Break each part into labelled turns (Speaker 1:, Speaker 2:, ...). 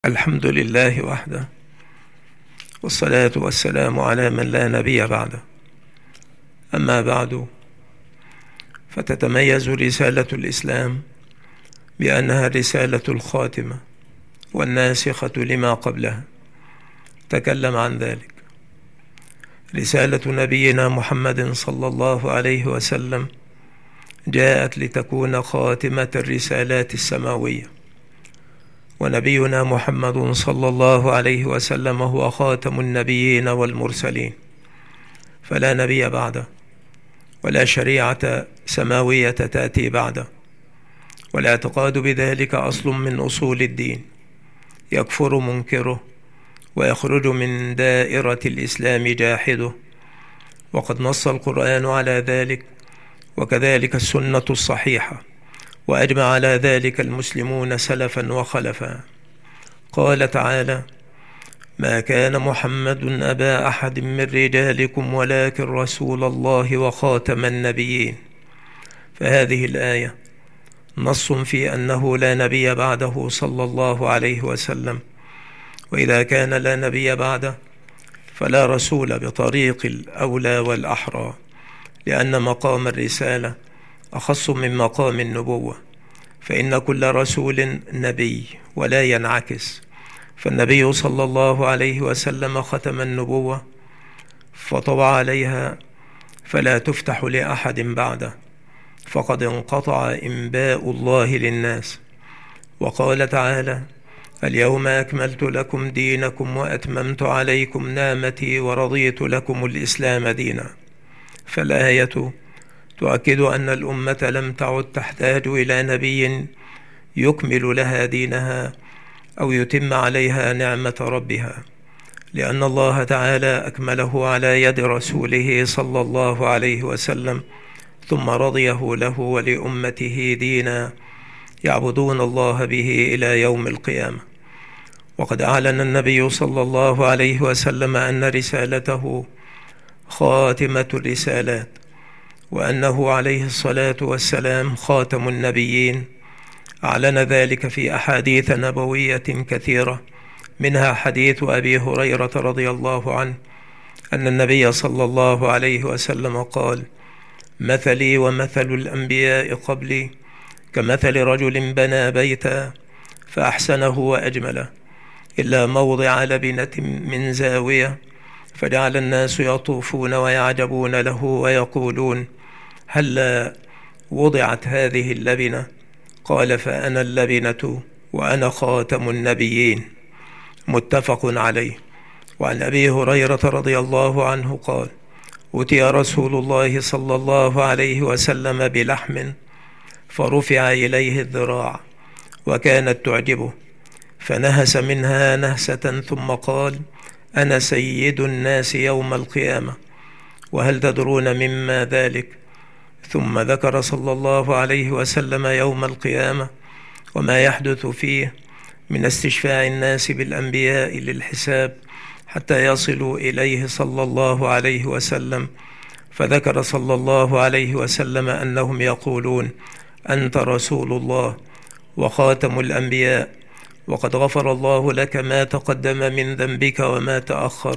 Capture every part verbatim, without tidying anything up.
Speaker 1: الحمد لله وحده، والصلاة والسلام على من لا نبي بعده. أما بعد، فتتميز رسالة الإسلام بأنها الرسالة الخاتمة والناسخة لما قبلها. تكلم عن ذلك. رسالة نبينا محمد صلى الله عليه وسلم جاءت لتكون خاتمة الرسالات السماوية، ونبينا محمد صلى الله عليه وسلم هو خاتم النبيين والمرسلين، فلا نبي بعده، ولا شريعة سماوية تأتي بعده. والاعتقاد بذلك أصل من أصول الدين، يكفر منكره ويخرج من دائرة الإسلام جاحده، وقد نص القرآن على ذلك، وكذلك السنة الصحيحة، وأجمع على ذلك المسلمون سلفا وخلفا. قال تعالى: ما كان محمد أبا أحد من رجالكم ولكن رسول الله وخاتم النبيين. فهذه الآية نص في أنه لا نبي بعده صلى الله عليه وسلم، وإذا كان لا نبي بعده فلا رسول بطريق الأولى والأحرى، لأن مقام الرسالة أخص من مقام النبوة، فإن كل رسول نبي ولا ينعكس. فالنبي صلى الله عليه وسلم ختم النبوة فطبع عليها، فلا تفتح لأحد بعده، فقد انقطع إنباء الله للناس. وقال تعالى: اليوم أكملت لكم دينكم وأتممت عليكم نعمتي ورضيت لكم الإسلام دينا. فالآية تؤكد أن الأمة لم تعد تحتاج إلى نبي يكمل لها دينها أو يتم عليها نعمة ربها، لأن الله تعالى أكمله على يد رسوله صلى الله عليه وسلم، ثم رضيه له ولأمته دينا يعبدون الله به إلى يوم القيامة. وقد أعلن النبي صلى الله عليه وسلم أن رسالته خاتمة الرسالات، وأنه عليه الصلاة والسلام خاتم النبيين. أعلن ذلك في أحاديث نبوية كثيرة، منها حديث أبي هريرة رضي الله عنه أن النبي صلى الله عليه وسلم قال: مثلي ومثل الأنبياء قبلي كمثل رجل بنى بيتا فأحسنه وأجمله، إلا موضع لبنة من زاوية، فجعل الناس يطوفون ويعجبون له ويقولون: هل وضعت هذه اللبنة؟ قال: فأنا اللبنة وأنا خاتم النبيين. متفق عليه. وعن أبي هريرة رضي الله عنه قال: أتي رسول الله صلى الله عليه وسلم بلحم فرفع إليه الذراع وكانت تعجبه، فنهس منها نهسة ثم قال: أنا سيد الناس يوم القيامة، وهل تدرون مما ذلك؟ ثم ذكر صلى الله عليه وسلم يوم القيامة وما يحدث فيه من استشفاع الناس بالأنبياء للحساب حتى يصلوا إليه صلى الله عليه وسلم. فذكر صلى الله عليه وسلم أنهم يقولون: أنت رسول الله وخاتم الأنبياء، وقد غفر الله لك ما تقدم من ذنبك وما تأخر،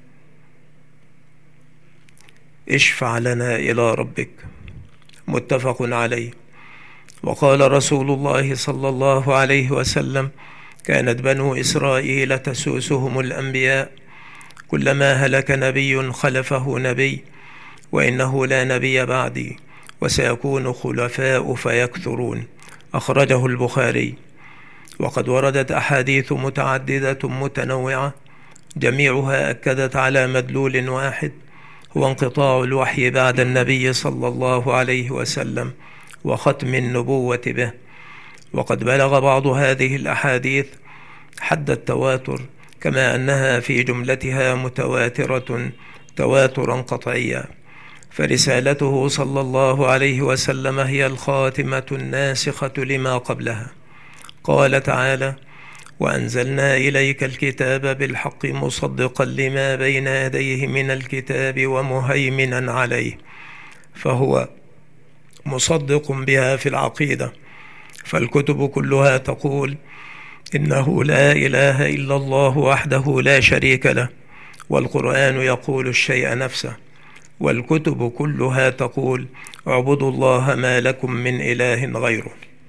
Speaker 1: اشفع لنا إلى ربك. متفق عليه. وقال رسول الله صلى الله عليه وسلم: كانت بنو إسرائيل تسوسهم الأنبياء، كلما هلك نبي خلفه نبي، وإنه لا نبي بعدي، وسيكون خلفاء فيكثرون. أخرجه البخاري. وقد وردت أحاديث متعددة متنوعة، جميعها أكدت على مدلول واحد، هو انقطاع الوحي بعد النبي صلى الله عليه وسلم وختم النبوة به. وقد بلغ بعض هذه الأحاديث حد التواتر، كما أنها في جملتها متواترة تواترا قطعيا. فرسالته صلى الله عليه وسلم هي الخاتمة الناسخة لما قبلها. قال تعالى: وأنزلنا إليك الكتاب بالحق مصدقا لما بين يديه من الكتاب ومهيمنا عليه، فهو مصدق بها في العقيدة. فالكتب كلها تقول إنه لا إله إلا الله وحده لا شريك له، والقرآن يقول الشيء نفسه، والكتب كلها تقول اعبدوا الله ما لكم من إله غيره.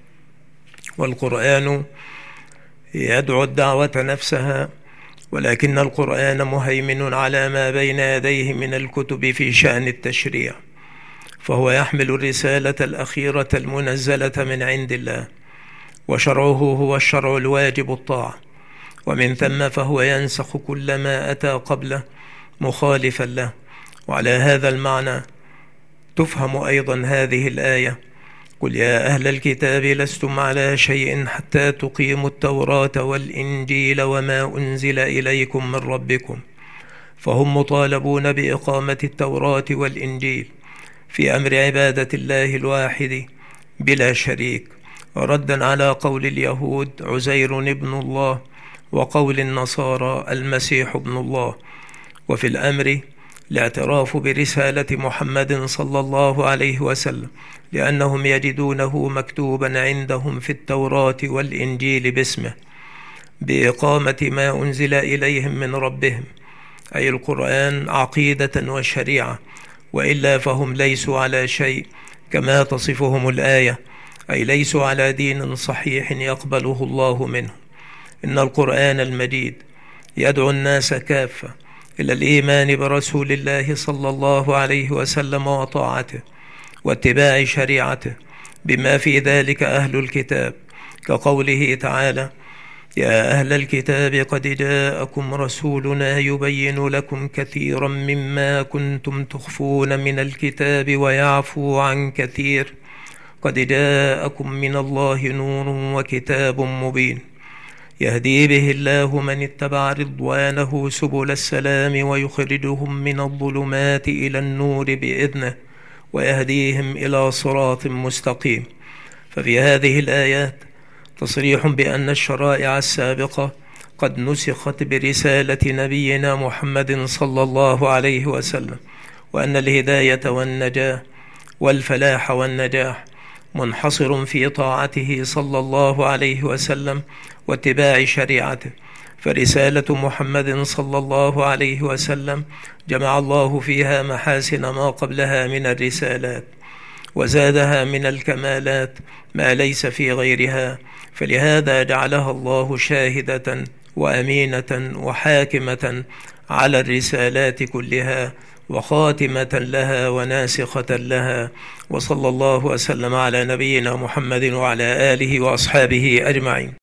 Speaker 1: والقرآن يدعو الدعوة نفسها، ولكن القرآن مهيمن على ما بين يديه من الكتب في شأن التشريع، فهو يحمل الرسالة الأخيرة المنزلة من عند الله، وشرعه هو الشرع الواجب الطاعة، ومن ثم فهو ينسخ كل ما أتى قبله مخالفا له. وعلى هذا المعنى تفهم أيضا هذه الآية: قل يا أهل الكتاب لستم على شيء حتى تقيموا التوراة والإنجيل وما أنزل إليكم من ربكم. فهم مطالبون بإقامة التوراة والإنجيل في أمر عبادة الله الواحد بلا شريك، ردا على قول اليهود عزير ابن الله، وقول النصارى المسيح ابن الله. وفي الأمر الاعتراف برسالة محمد صلى الله عليه وسلم، لأنهم يجدونه مكتوبا عندهم في التوراة والإنجيل باسمه، بإقامة ما أنزل إليهم من ربهم، أي القرآن، عقيدة وشريعة، وإلا فهم ليسوا على شيء كما تصفهم الآية، أي ليسوا على دين صحيح يقبله الله منه. إن القرآن المجيد يدعو الناس كافة إلى الإيمان برسول الله صلى الله عليه وسلم وطاعته واتباع شريعته، بما في ذلك أهل الكتاب، كقوله تعالى: يا أهل الكتاب قد جاءكم رسولنا يبين لكم كثيرا مما كنتم تخفون من الكتاب ويعفو عن كثير، قد جاءكم من الله نور وكتاب مبين، يهدي به الله من اتبع رضوانه سبل السلام ويخرجهم من الظلمات إلى النور بإذنه ويهديهم إلى صراط مستقيم. ففي هذه الآيات تصريح بأن الشرائع السابقة قد نسخت برسالة نبينا محمد صلى الله عليه وسلم، وأن الهداية والنجاة والفلاح والنجاح منحصر في طاعته صلى الله عليه وسلم واتباع شريعته. فرسالة محمد صلى الله عليه وسلم جمع الله فيها محاسن ما قبلها من الرسالات، وزادها من الكمالات ما ليس في غيرها، فلهذا جعلها الله شاهدة وأمينة وحاكمة على الرسالات كلها، وخاتمة لها وناسخة لها. وصلى الله وسلم على نبينا محمد وعلى آله وأصحابه أجمعين.